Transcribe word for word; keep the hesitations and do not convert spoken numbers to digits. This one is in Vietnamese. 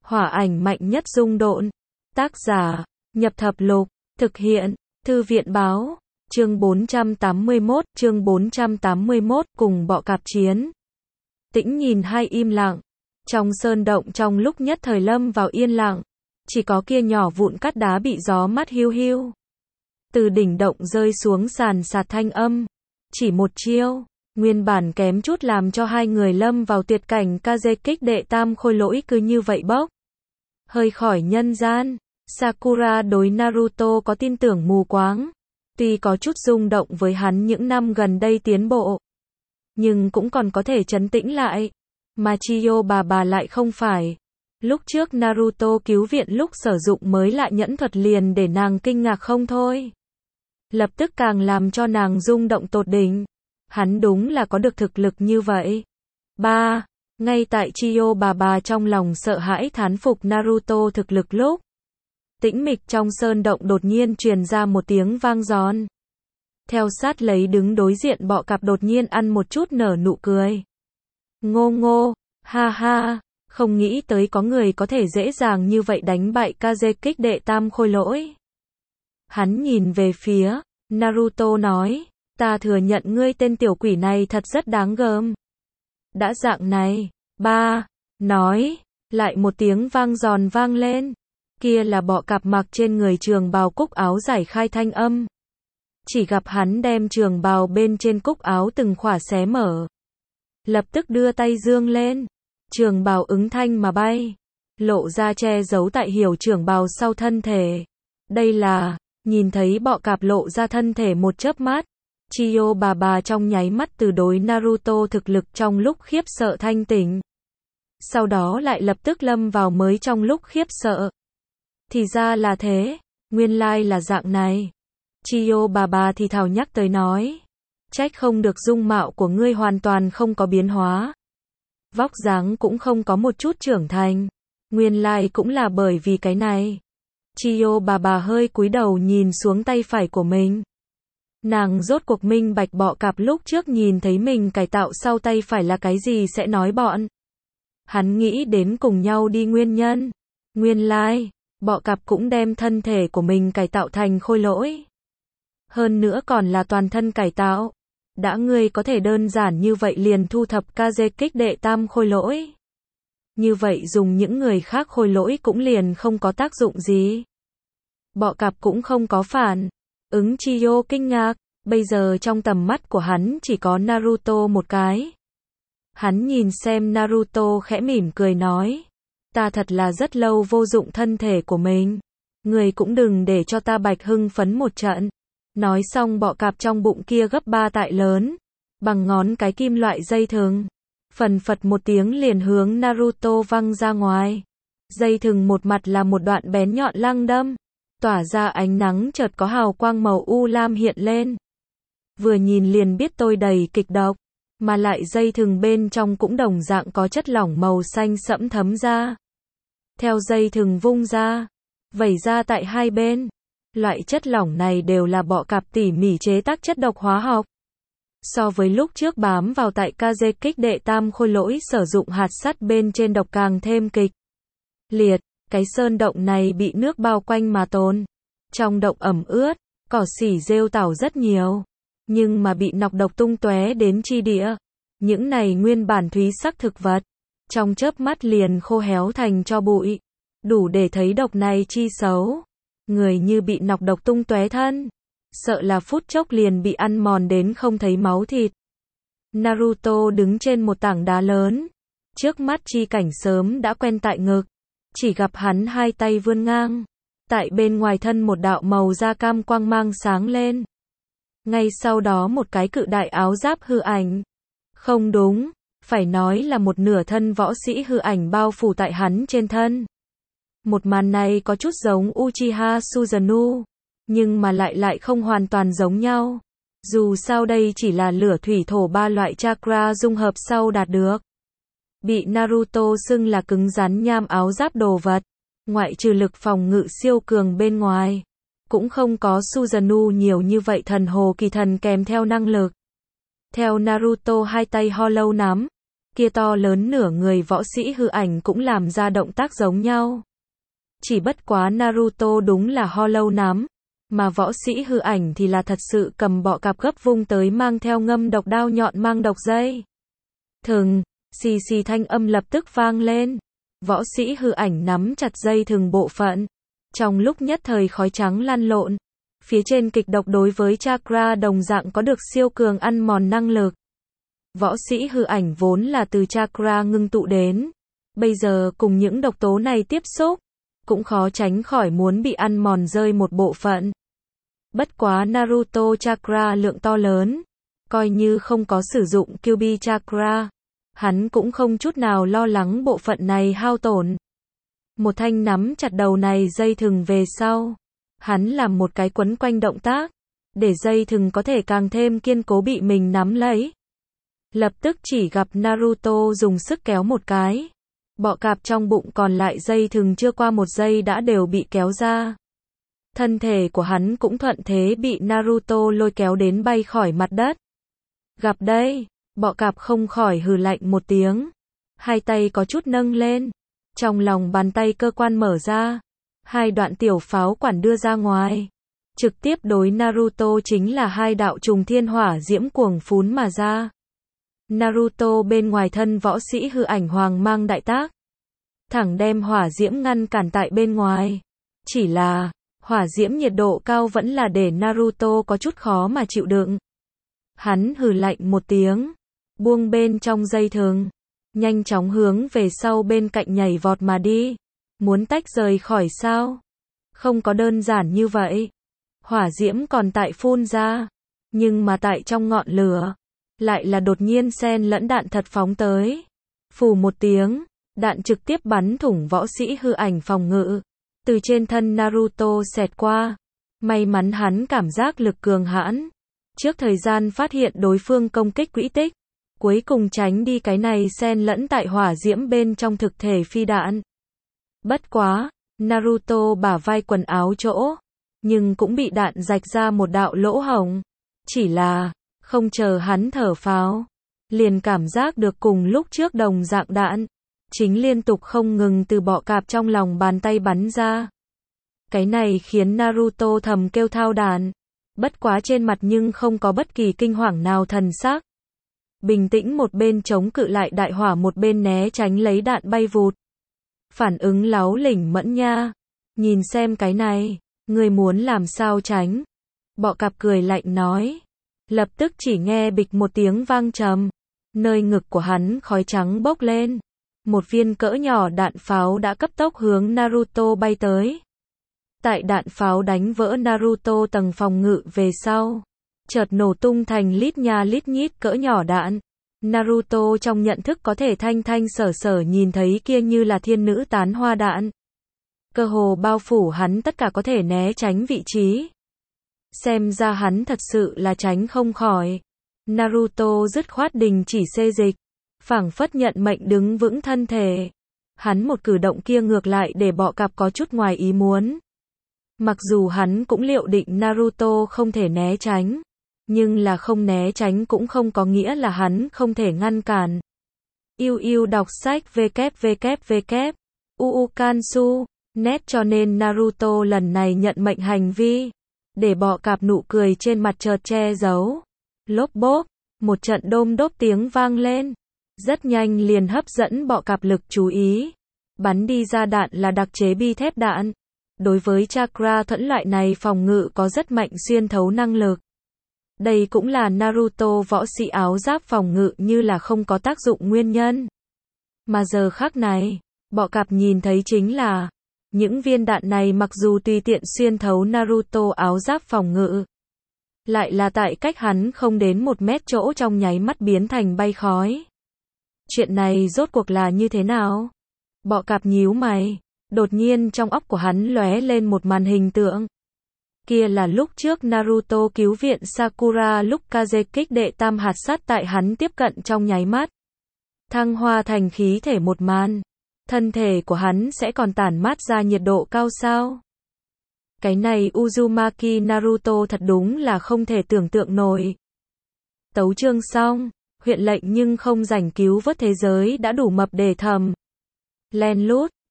Hỏa ảnh mạnh nhất dung độn. Tác giả, Nhập Thập Lục, thực hiện, Thư viện báo, chương bốn trăm tám mươi mốt, chương bốn trăm tám mươi mốt, cùng bọ cạp chiến. Tĩnh nhìn hai im lặng, trong sơn động trong lúc nhất thời lâm vào yên lặng, chỉ có kia nhỏ vụn cát đá bị gió mát hiu hiu từ đỉnh động rơi xuống sàn sạt thanh âm. Chỉ một chiêu, nguyên bản kém chút làm cho hai người lâm vào tuyệt cảnh Kaze kích đệ tam khôi lỗi cứ như vậy bốc hơi khỏi nhân gian. Sakura đối Naruto có tin tưởng mù quáng, tuy có chút rung động với hắn những năm gần đây tiến bộ, nhưng cũng còn có thể trấn tĩnh lại, mà Chiyo bà bà lại không phải. Lúc trước Naruto cứu viện lúc sử dụng mới lạ nhẫn thuật liền để nàng kinh ngạc không thôi. Lập tức càng làm cho nàng rung động tột đỉnh. Hắn đúng là có được thực lực như vậy. ba. Ngay tại Chiyo bà bà trong lòng sợ hãi thán phục Naruto thực lực lúc, tĩnh mịch trong sơn động đột nhiên truyền ra một tiếng vang giòn. Theo sát lấy đứng đối diện bọ cạp đột nhiên ăn một chút nở nụ cười. Ngô ngô, ha ha, không nghĩ tới có người có thể dễ dàng như vậy đánh bại Kaze kích đệ tam khôi lỗi. Hắn nhìn về phía Naruto nói, ta thừa nhận ngươi tên tiểu quỷ này thật rất đáng gờm. Đã dạng này, ba, nói, lại một tiếng vang giòn vang lên. Kia là bọ cạp mặc trên người trường bào cúc áo giải khai thanh âm. Chỉ gặp hắn đem trường bào bên trên cúc áo từng khỏa xé mở. Lập tức đưa tay dương lên. Trường bào ứng thanh mà bay. Lộ ra che giấu tại hiểu trường bào sau thân thể. Đây là, nhìn thấy bọ cạp lộ ra thân thể một chớp mắt. Chiyo bà bà trong nháy mắt từ đối Naruto thực lực trong lúc khiếp sợ thanh tỉnh. Sau đó lại lập tức lâm vào mới trong lúc khiếp sợ. Thì ra là thế, nguyên lai là dạng này. Chiyo bà bà thì thào nhắc tới nói. Trách không được dung mạo của ngươi hoàn toàn không có biến hóa. Vóc dáng cũng không có một chút trưởng thành. Nguyên lai cũng là bởi vì cái này. Chiyo bà bà hơi cúi đầu nhìn xuống tay phải của mình. Nàng rốt cuộc minh bạch bọ cạp lúc trước nhìn thấy mình cải tạo sau tay phải là cái gì sẽ nói bọn. Hắn nghĩ đến cùng nhau đi nguyên nhân. Nguyên lai, bọ cạp cũng đem thân thể của mình cải tạo thành khôi lỗi. Hơn nữa còn là toàn thân cải tạo. Đã ngươi có thể đơn giản như vậy liền thu thập Kaze kích đệ tam khôi lỗi. Như vậy dùng những người khác khôi lỗi cũng liền không có tác dụng gì. Bọ cạp cũng không có phản ứng. Chiyo kinh ngạc, bây giờ trong tầm mắt của hắn chỉ có Naruto một cái. Hắn nhìn xem Naruto khẽ mỉm cười nói, ta thật là rất lâu vô dụng thân thể của mình. Người cũng đừng để cho ta bạch hưng phấn một trận. Nói xong bọ cạp trong bụng kia gấp ba tại lớn, bằng ngón cái kim loại dây thừng. Phần phật một tiếng liền hướng Naruto văng ra ngoài. Dây thừng một mặt là một đoạn bén nhọn lăng đâm. Tỏa ra ánh nắng chợt có hào quang màu u lam hiện lên. Vừa nhìn liền biết tôi đầy kịch độc. Mà lại dây thừng bên trong cũng đồng dạng có chất lỏng màu xanh sẫm thấm ra. Theo dây thừng vung ra, vẩy ra tại hai bên. Loại chất lỏng này đều là bọ cạp tỉ mỉ chế tác chất độc hóa học. So với lúc trước bám vào tại Kaze kích đệ tam khôi lỗi sử dụng hạt sắt bên trên độc càng thêm kịch liệt. Cái sơn động này bị nước bao quanh mà tồn. Trong động ẩm ướt, cỏ xỉ rêu tảo rất nhiều. Nhưng mà bị nọc độc tung tóe đến chi địa. Những này nguyên bản thúy sắc thực vật. Trong chớp mắt liền khô héo thành tro bụi. Đủ để thấy độc này chi xấu. Người như bị nọc độc tung tóe thân. Sợ là phút chốc liền bị ăn mòn đến không thấy máu thịt. Naruto đứng trên một tảng đá lớn. Trước mắt chi cảnh sớm đã quen tại ngực. Chỉ gặp hắn hai tay vươn ngang. Tại bên ngoài thân một đạo màu da cam quang mang sáng lên. Ngay sau đó một cái cự đại áo giáp hư ảnh. Không đúng, phải nói là một nửa thân võ sĩ hư ảnh bao phủ tại hắn trên thân. Một màn này có chút giống Uchiha Susanoo, nhưng mà lại lại không hoàn toàn giống nhau. Dù sao đây chỉ là lửa thủy thổ ba loại chakra dung hợp sau đạt được. Bị Naruto xưng là cứng rắn nham áo giáp đồ vật, ngoại trừ lực phòng ngự siêu cường bên ngoài, cũng không có Susanoo nhiều như vậy thần hồ kỳ thần kèm theo năng lực. Theo Naruto hai tay Hollow nắm, kia to lớn nửa người võ sĩ hư ảnh cũng làm ra động tác giống nhau. Chỉ bất quá Naruto đúng là hollow nắm, mà võ sĩ hư ảnh thì là thật sự cầm bọ cạp gấp vung tới mang theo ngâm độc đao nhọn mang độc dây thừng, xì xì thanh âm lập tức vang lên. Võ sĩ hư ảnh nắm chặt dây thừng bộ phận, trong lúc nhất thời khói trắng lăn lộn. Phía trên kịch độc đối với chakra đồng dạng có được siêu cường ăn mòn năng lực. Võ sĩ hư ảnh vốn là từ chakra ngưng tụ đến, bây giờ cùng những độc tố này tiếp xúc, cũng khó tránh khỏi muốn bị ăn mòn rơi một bộ phận. Bất quá Naruto chakra lượng to lớn, coi như không có sử dụng Kyuubi chakra, hắn cũng không chút nào lo lắng bộ phận này hao tổn. Một thanh nắm chặt đầu này dây thừng về sau, hắn làm một cái quấn quanh động tác, để dây thừng có thể càng thêm kiên cố bị mình nắm lấy. Lập tức chỉ gặp Naruto dùng sức kéo một cái, bọ cạp trong bụng còn lại dây thừng chưa qua một giây đã đều bị kéo ra. Thân thể của hắn cũng thuận thế bị Naruto lôi kéo đến bay khỏi mặt đất. Gặp đây, bọ cạp không khỏi hừ lạnh một tiếng, hai tay có chút nâng lên, trong lòng bàn tay cơ quan mở ra, hai đoạn tiểu pháo quản đưa ra ngoài, trực tiếp đối Naruto chính là hai đạo trùng thiên hỏa diễm cuồng phún mà ra. Naruto bên ngoài thân võ sĩ hư ảnh hoàng mang đại tác, thẳng đem hỏa diễm ngăn cản tại bên ngoài. Chỉ là, hỏa diễm nhiệt độ cao vẫn là để Naruto có chút khó mà chịu đựng. Hắn hừ lạnh một tiếng, buông bên trong dây thừng, nhanh chóng hướng về sau bên cạnh nhảy vọt mà đi. Muốn tách rời khỏi sao? Không có đơn giản như vậy. Hỏa diễm còn tại phun ra, nhưng mà tại trong ngọn lửa, lại là đột nhiên xen lẫn đạn thật phóng tới. Phù một tiếng, đạn trực tiếp bắn thủng võ sĩ hư ảnh phòng ngự, từ trên thân Naruto xẹt qua. May mắn hắn cảm giác lực cường hãn, trước thời gian phát hiện đối phương công kích quỹ tích, cuối cùng tránh đi cái này xen lẫn tại hỏa diễm bên trong thực thể phi đạn. Bất quá, Naruto bả vai quần áo chỗ, nhưng cũng bị đạn rạch ra một đạo lỗ hổng. Chỉ là, không chờ hắn thở phào, liền cảm giác được cùng lúc trước đồng dạng đạn, chính liên tục không ngừng từ bọ cạp trong lòng bàn tay bắn ra. Cái này khiến Naruto thầm kêu thao đàn, bất quá trên mặt nhưng không có bất kỳ kinh hoàng nào thần sắc. Bình tĩnh một bên chống cự lại đại hỏa một bên né tránh lấy đạn bay vụt. Phản ứng láo lỉnh mẫn nha. Nhìn xem cái này, người muốn làm sao tránh? Bọ cạp cười lạnh nói. Lập tức chỉ nghe bịch một tiếng vang trầm. Nơi ngực của hắn khói trắng bốc lên. Một viên cỡ nhỏ đạn pháo đã cấp tốc hướng Naruto bay tới. Tại đạn pháo đánh vỡ Naruto tầng phòng ngự về sau, chợt nổ tung thành lít nha lít nhít cỡ nhỏ đạn. Naruto trong nhận thức có thể thanh thanh sở sở nhìn thấy kia như là thiên nữ tán hoa đạn. Cơ hồ bao phủ hắn tất cả có thể né tránh vị trí. Xem ra hắn thật sự là tránh không khỏi. Naruto dứt khoát đình chỉ xê dịch, phảng phất nhận mệnh đứng vững thân thể. Hắn một cử động kia ngược lại để bọ cạp có chút ngoài ý muốn. Mặc dù hắn cũng liệu định Naruto không thể né tránh, nhưng là không né tránh cũng không có nghĩa là hắn không thể ngăn cản. Yêu yêu đọc sách www. Uukansu net cho nên Naruto lần này nhận mệnh hành vi, để bọ cạp nụ cười trên mặt chợt che giấu. Lốp bốp, một trận đôm đốp tiếng vang lên, rất nhanh liền hấp dẫn bọ cạp lực chú ý. Bắn đi ra đạn là đặc chế bi thép đạn. Đối với chakra thuẫn loại này phòng ngự có rất mạnh xuyên thấu năng lực. Đây cũng là Naruto võ sĩ áo giáp phòng ngự như là không có tác dụng nguyên nhân. Mà giờ khắc này, bọ cạp nhìn thấy chính là, những viên đạn này mặc dù tùy tiện xuyên thấu Naruto áo giáp phòng ngự, lại là tại cách hắn không đến một mét chỗ trong nháy mắt biến thành bay khói. Chuyện này rốt cuộc là như thế nào? Bọ cạp nhíu mày, đột nhiên trong óc của hắn lóe lên một màn hình tượng. Kia là lúc trước Naruto cứu viện Sakura lúc Kage kích đệ tam hạt sát tại hắn tiếp cận trong nháy mắt. Thăng hoa thành khí thể một màn. Thân thể của hắn sẽ còn tản mát ra nhiệt độ cao sao? Cái này Uzumaki Naruto thật đúng là không thể tưởng tượng nổi. Tấu chương xong. huyện lệnh nhưng không rảnh cứu vớt thế giới đã đủ mập để thầm. Len lút,